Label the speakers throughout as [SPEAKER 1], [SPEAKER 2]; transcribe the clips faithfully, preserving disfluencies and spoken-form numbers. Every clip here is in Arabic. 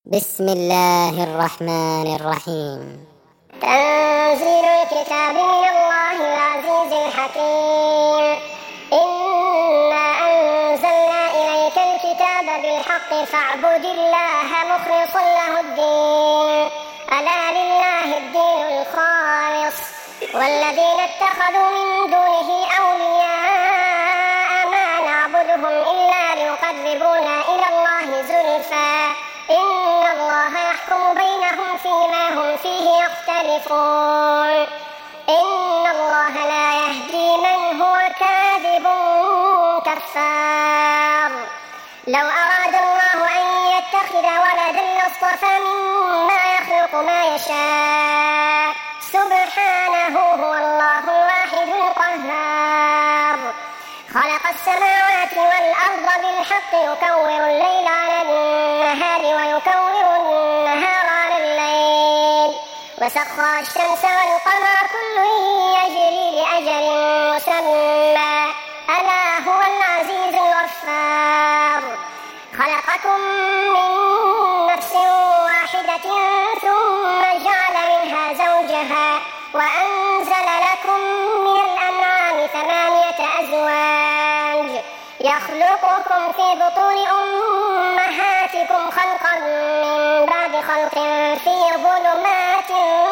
[SPEAKER 1] بسم الله الرحمن الرحيم.
[SPEAKER 2] تنزيل الكتاب من الله العزيز الحكيم. إنا أنزلنا إليك الكتاب بالحق فاعبد الله مخلصا له الدين ألا لله الدين الخالص والذين اتخذوا من دونه أولياء ما نعبدهم إلا ليقربونا إلى الله زلفى إن الله يحكم بينهم فيما هم فيه يختلفون إن الله لا يهدي من هو كاذب كفار. لو أراد الله أن يتخذ ولدا لاصطفى مما يخلق ما يشاء سبحانه هو الله الواحد القهار. خلق السماوات والأرض بالحق يكور الليل على النهار ويكور النهار على الليل وسخر الشمس والقمر كل يجري لأجل مسمى ألا هو العزيز الغفار. خلقكم من نفس واحدة ثم جعل منها زوجها وأنزل لكم من الأنعام ثمانية أزواج يخلقكم في بطون أمهاتكم خلقا من بعد خلق في ظلمات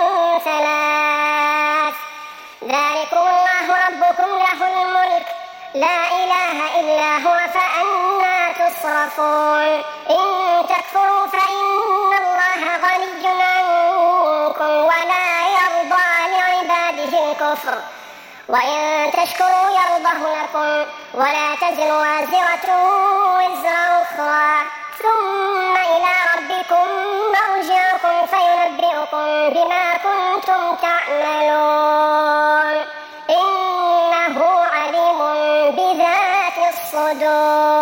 [SPEAKER 2] ثلاث ذلكم الله ربكم له الملك لا إله إلا هو فأنى تصرفون. إن تكفروا فإن الله غني عنكم ولا يرضى لعباده الكفر وإن تشكروا يرضه لكم ولا تزر وازرة وزر أخرى ثم إلى ربكم مرجعكم فينبئكم بما كنتم تعملون إنه عليم بذات الصدور.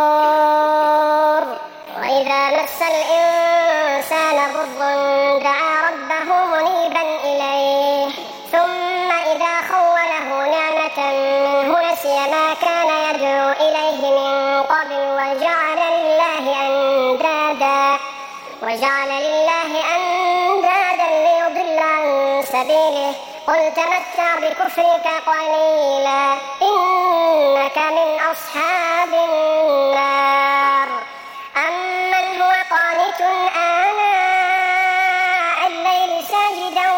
[SPEAKER 2] وإذا مس الإنسان ضر دعا ربه منيبا إليه ثم إذا خوله نعمة منه نسي ما كان يدعو إليه من قبل وجعل لله أندادا وجعل لله أندادا ليضل عن سبيله قل تمتع بكفرك قليلا إنك من أصحاب النار. أمن هو قانت آناء الليل ساجدا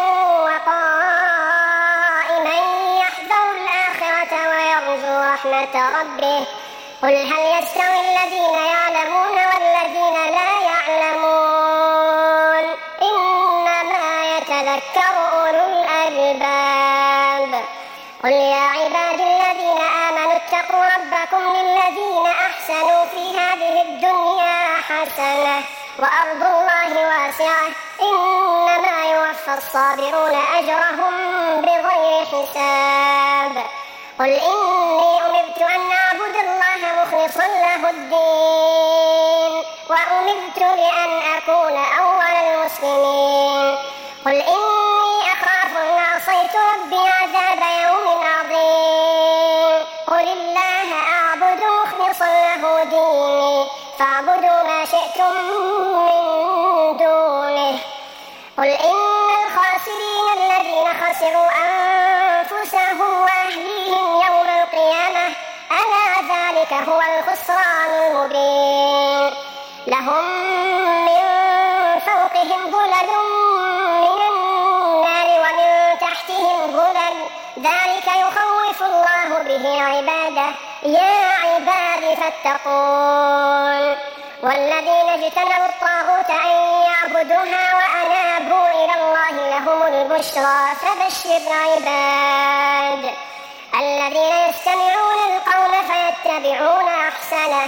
[SPEAKER 2] وقائما يحذر الآخرة ويرجو رحمة ربه قل هل يستوي الذين يعلمون والذين لا يعلمون إنما يتذكر أولو الألباب. قل يا عبادي الذين آمنوا اتقوا ربكم للذين أحسنوا في هذه الدنيا حسنة وأرض الله واسعة إنما يوفى الصابرون أجرهم بغير حساب. قل إني أمرت أن أعبد الله مخلصا له الدين وأمرت لأن أكون أول المسلمين. قل إني أخاف إن عصيت ربي عذاب يوم عظيم. قل الله أعبد مخلصا له ديني فاعبدوا ما شئتم من دونه. قل إن الخاسرين الذين خسروا أنفسهم وأهليهم يوم القيامة ألا ذلك هو الخسران المبين. لهم من فوقهم ظلل من النار ومن تحتهم ظلل ذلك يخوف الله به عباده يا عباد فاتقون. والذين اجتنبوا الطاغوت أن يعبدوها وأنابوا إلى الله لهم البشرى فبشر عباد الذين يستمعون القول فيتبعون أحسنه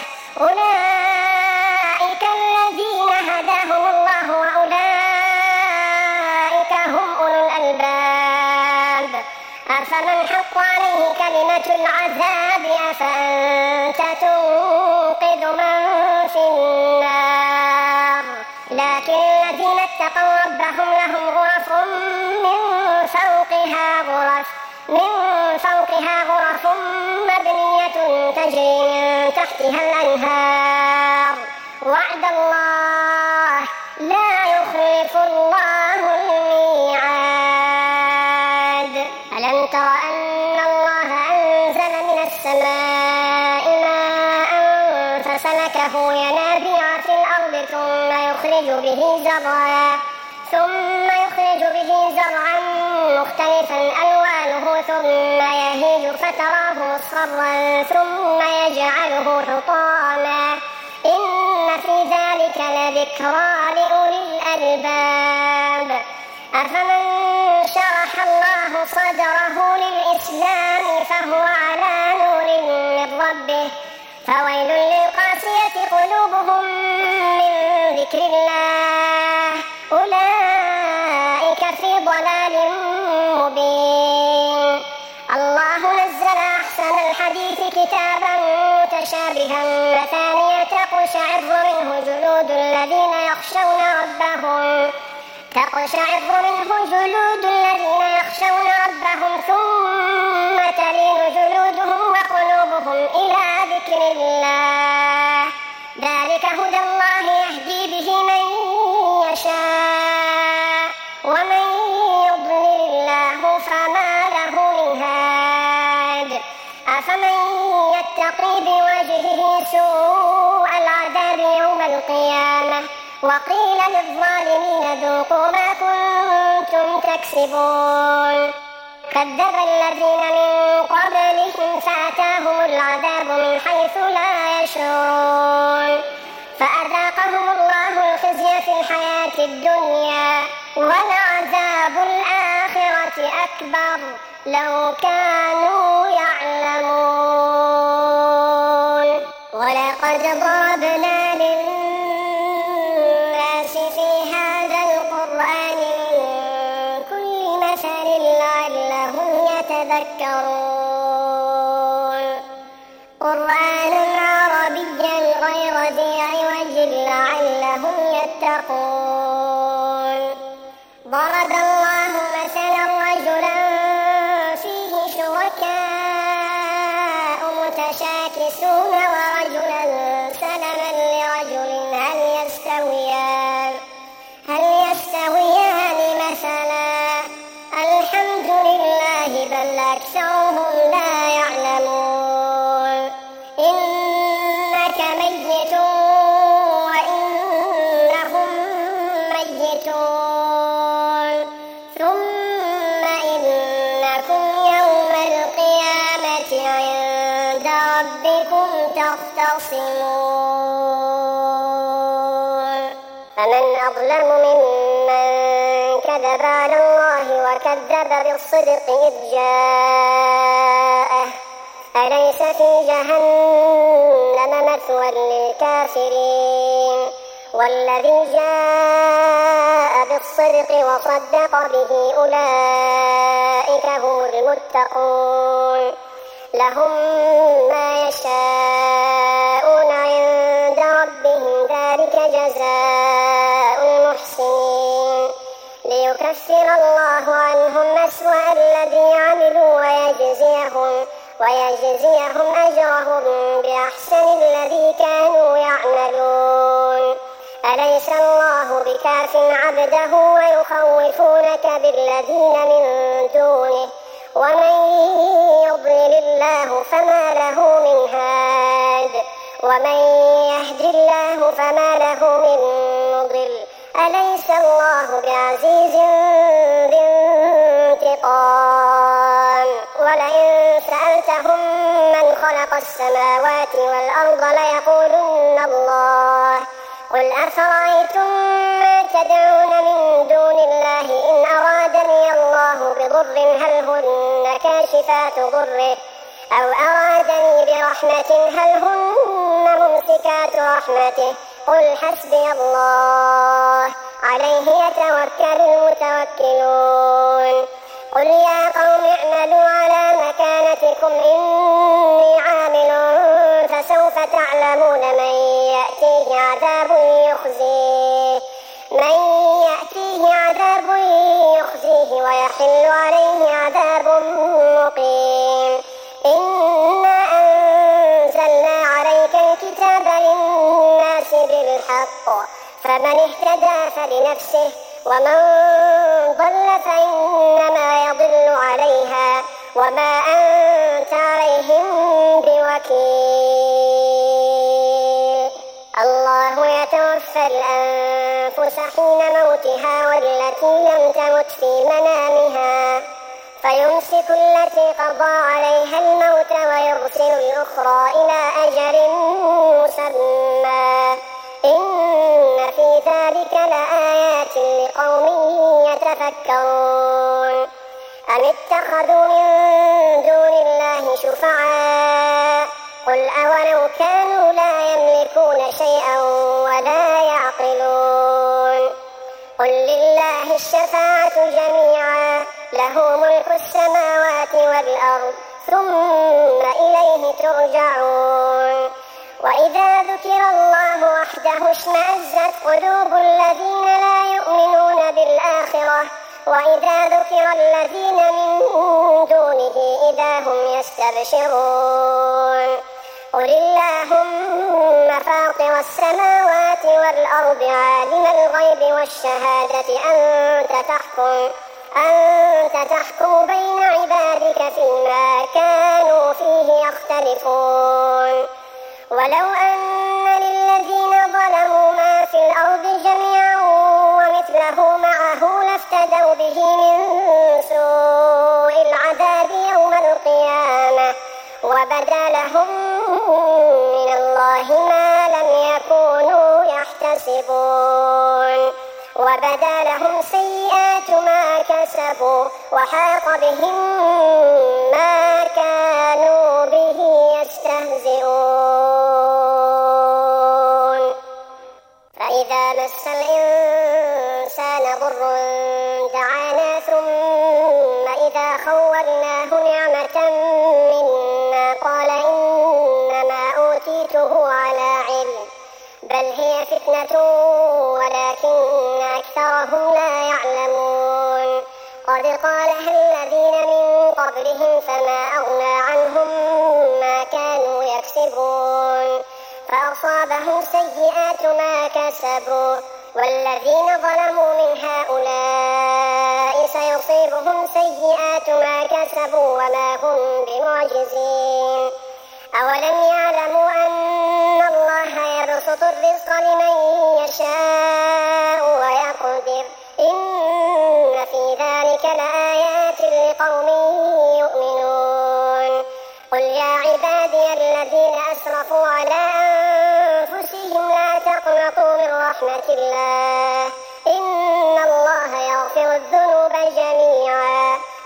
[SPEAKER 2] أولئك الذين هداهم الله وأولئك هم أولو الألباب. أفمن حق عليه كلمة العذاب أفأنت تنقذ من في النار. لكن الذين اتقوا ربهم لهم غرف من فوقها غرف من فوقها غرف مبنية تجري من تحتها الأنهار وعد الله لا الله الميعاد. ألم تر أن الله أنزل من السماء ماء فسلكه ينابيع في الأرض ثم يخرج به زرعا ثم يخرج به زرعا مختلفا ألوانه ثم يهيج فتراه مصفرا ثم يجعله حطاما إن في ذلك لذكرى لأولي الألباب. أفمن شرح الله صدره للإسلام فهو على نور من ربه فويل للقاسية قلوبهم من ذكر الله أولئك في ضلال مبين. الله نزل أحسن الحديث كتابا متشابها مثانية تقشعر منه جلود الذين يخشون ربهم تقشعر منه جلود الذين يخشون ربهم ثم تلين جلودهم وقلوبهم إلى ذكر الله ذلك هدى الله يهدي به من يشاء ومن يضلل الله فما له من هاد. أفمن يتقي بوجهه سوء العذاب يوم القيامة وقيل للظالمين ذوقوا ما كنتم تكسبون. كذب الذين من قبلهم فأتاهم العذاب من حيث لا يشعرون فأذاقهم الله الخزي في الحياة الدنيا ولعذاب الآخرة أكبر لو كانوا يعلمون. ولقد ضربنا للناس في هذا القرآن من كل مثل لعلهم يتذكرون. قرآنا عربيا غير ذي عوج لعلهم يتقون. ضرب الله مثلا رجلا فيه شركاء متشاكسون ورجلا سلما لرجل هل يستويان هل يستويان مثلا الحمد لله بل أكثرهم لا يعلمون. إنك ميت وإنهم ميتون ثم إنكم يوم القيامة عند ربكم تختصمون. فمن أظلم ممن كذب على الله وكذب بالصدق إذ جاءه أليس في جهنم مثوى للكافرين والذي جاء بالصدق وصدق به أولئك هم المتقون. لهم ما يشاءون عند ربهم ذلك جزاء المحسنين ليكفر الله عنهم أسوأ الذي عملوا ويجزيهم ويجزيهم أجرهم بأحسن الذي كانوا يعملون. أليس الله بكاف عبده ويخوفونك بالذين من دونه ومن يضلل الله فما له من هاد ومن يهد الله فما له من مضل. أليس الله بعزيز ذي انتقام. ولئن سألتهم من خلق السماوات والأرض ليقولن الله قل أفرأيتم ما تدعون من دون الله إن أرادني الله بضر هل هن كاشفات ضره أو أرادني برحمة هل هن ممسكات رحمته قل حسبي الله عليه يتوكل المتوكلون. قل يا قوم اعملوا على مكانتكم إني عامل فسوف تعلمون من يأتيه عذاب يخزيه من يأتيه عذاب يخزيه ويحل عليه عذاب مقيم. إنا أنزلنا عليك الكتاب للناس بالحق فمن اهتدى فلنفسه ومن ضل فإنما يضل عليها وما أنت عليهم بوكيل. الله يتوفى الأنفس حين موتها والتي لم تمت في منامها فيمسك التي قضى عليها الموت ويرسل الأخرى إلى أجل مسمى إن في ذلك لآيات لقوم يتفكرون. أم اتخذوا من دون الله شفعاء قل أولو كانوا لا يملكون شيئا ولا يعقلون قل لله الشفاعة جميعا له ملك السماوات والأرض ثم إليه ترجعون. وإذا ذكر الله وحده اشمأزت قلوب الذين لا يؤمنون بالآخرة وإذا ذكر الذين من دونه إذا هم يستبشرون. قل اللهم فاطر السماوات والأرض عالم الغيب والشهادة أنت تحكم أنت تحكم بين عبادك فيما كانوا فيه يختلفون. ولو أن للذين ظلموا ما في الأرض جميعا ومثله معه لافتدوا به من سوء العذاب يوم القيامة وبدا لهم من الله ما لم يكونوا يحتسبون وبدا لهم سيئات ما كسبوا وحاق بهم ما كانوا به يستهزئون. فإذا مس الإنسان ضر دعانا ثم إذا خولناه نعمة منا قال إنما أوتيته على علم بل هي فتنة ولكن أكثرهم لا يعلمون. قد قالها الذين من قبلهم فما أغنى عنهم ما كانوا يكسبون فأصابهم سيئات ما كسبوا والذين ظلموا من هؤلاء سيصيبهم سيئات ما كسبوا وما هم بمعجزين. أولم يعلموا أن الله يبسط الرزق لمن يشاء ويقدر إن في ذلك لآيات لقوم يؤمنون. قل يا عبادي الذين أسرفوا على أنفسهم لا تقنطوا من رحمة الله إن الله يغفر الذنوب جميعا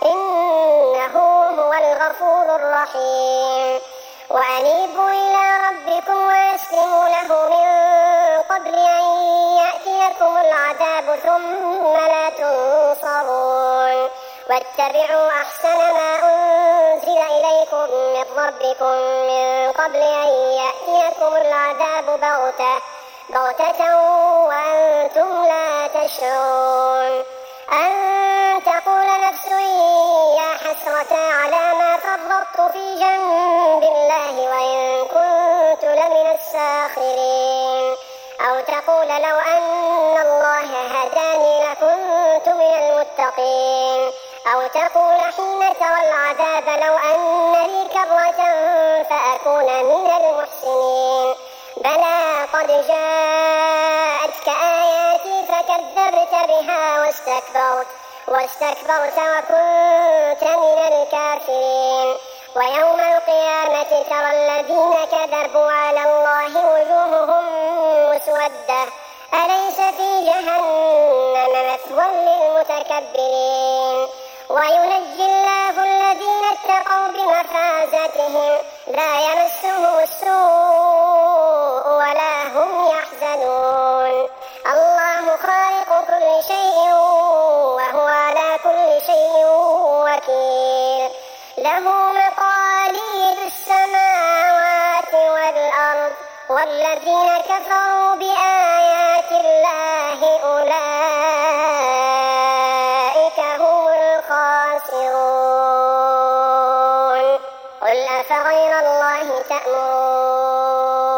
[SPEAKER 2] إنه هو الغفور الرحيم. وأنيبوا إلى ربكم وأسلموا له من قبل أن يأتيكم العذاب ثم لا تنصرون. واتبعوا أحسن ما أنزل إليكم من ربكم من قبل أن يأتيكم العذاب بغتة بغتة وأنتم لا تشعرون. أن تقول نفس يا حسرة على ما فرطت في جنب الله وإن كنت لمن الساخرين أو تقول لو أن الله هداني لكنت من المتقين أو تقول حين ترى العذاب لو أن لي كرة فأكون من المحسنين. بلى قد جاءتك آياتي فكذبت بها واستكبرت واستكبرت وكنت من الكافرين. ويوم القيامة ترى الذين كذبوا على الله وجوههم مسودة أليس في جهنم مثوى للمتكبرين. وينجي الله الذين اتقوا بمفازتهم لا يمسهم السوء ولا هم يحزنون. الله خالق كل شيء وهو على كل شيء وكيل. له مقاليد السماوات والأرض والذين كفروا بآيات الله أولئك هم الخاسرون. قل أفغير الله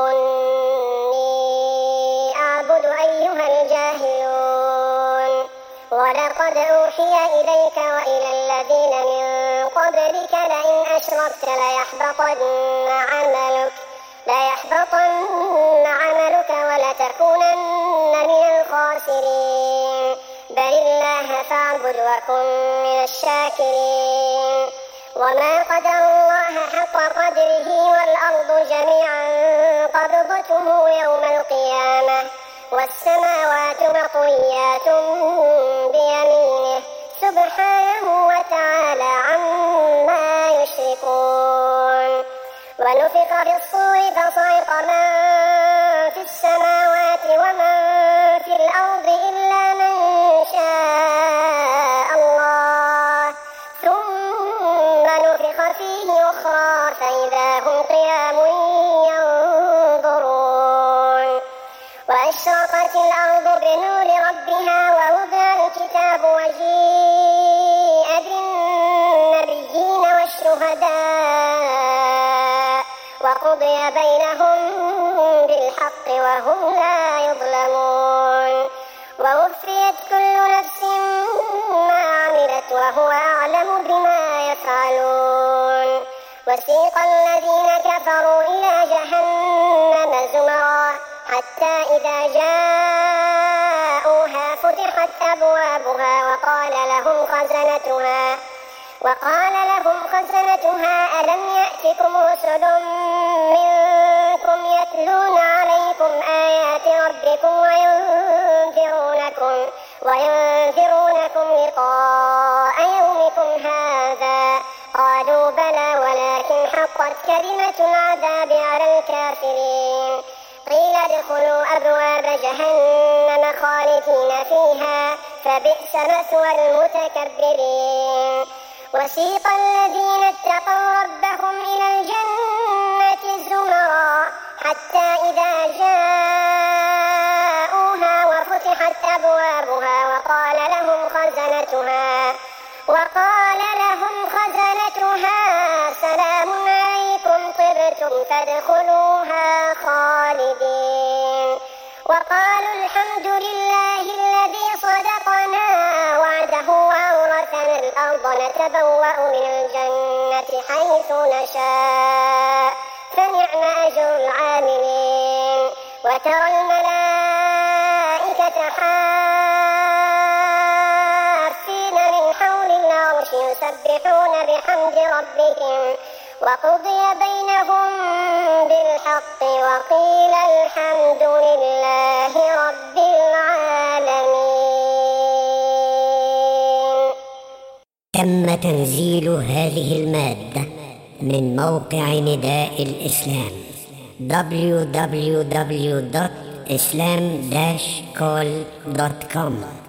[SPEAKER 2] تأمروني أعبد أيها الجاهلون. ولقد أوحي إليك وإلى الذين من قبلك لئن أشركت ليحبطن عملك ليحبطن عملك ولتكونن من الخاسرين بل الله فاعبد وكن من الشاكرين وما قدر الله حق قدره والأرض جميعا قبضته يوم القيامة والسماوات مطويات بيمينه سبحانه وتعالى عما يشركون. ونفخ في الصور فصعق من في السماوات ومن في الأرض إلا من شاء الله ثم نفخ فيه أخرى فإذا هم قيام ينظرون. وأشرقت الأرض بنور ربها ووضع الكتاب وجيء بالنبيين والشهداء وقضي بينهم بالحق وهم لا يظلمون. ووفيت كل نفس ما عملت وهو أعلم بما يفعلون. وسيق الذين كفروا إلى جهنم زمرا حتى إذا جاءوها فتحت أبوابها وقال لهم خزنتها وقال لهم خزنتها ألم يأتكم رسل منكم يتلون عليكم آيات ربكم وينذرونكم وينذرونكم لقاء يومكم هذا قالوا بلى ولكن حقت كلمة العذاب على الكافرين. قيل ادخلوا أبواب جهنم خالدين فيها فبئس مثوى المتكبرين. وسيق الذين اتقوا ربهم إلى الجنة زمرا حتى إذا جاءوها وفتحت أبوابها وقال لهم خزنتها وقال لهم خزنتها سلام عليكم طبتم فادخلوها خالدين. وقالوا الحمد لله الذي صدقنا وعده وأورثنا الأرض نتبوأ من الجنة حيث نشاء فنعم أجر العاملين. وترى الملائكة حافين من حول العرش يسبحون بحمد ربهم وقضي بينهم بالحق وقيل الحمد لله رب العالمين.
[SPEAKER 1] تم تنزيل هذه المادة من موقع نداء الإسلام دبليو دبليو دبليو دوت islam dash call دوت كوم.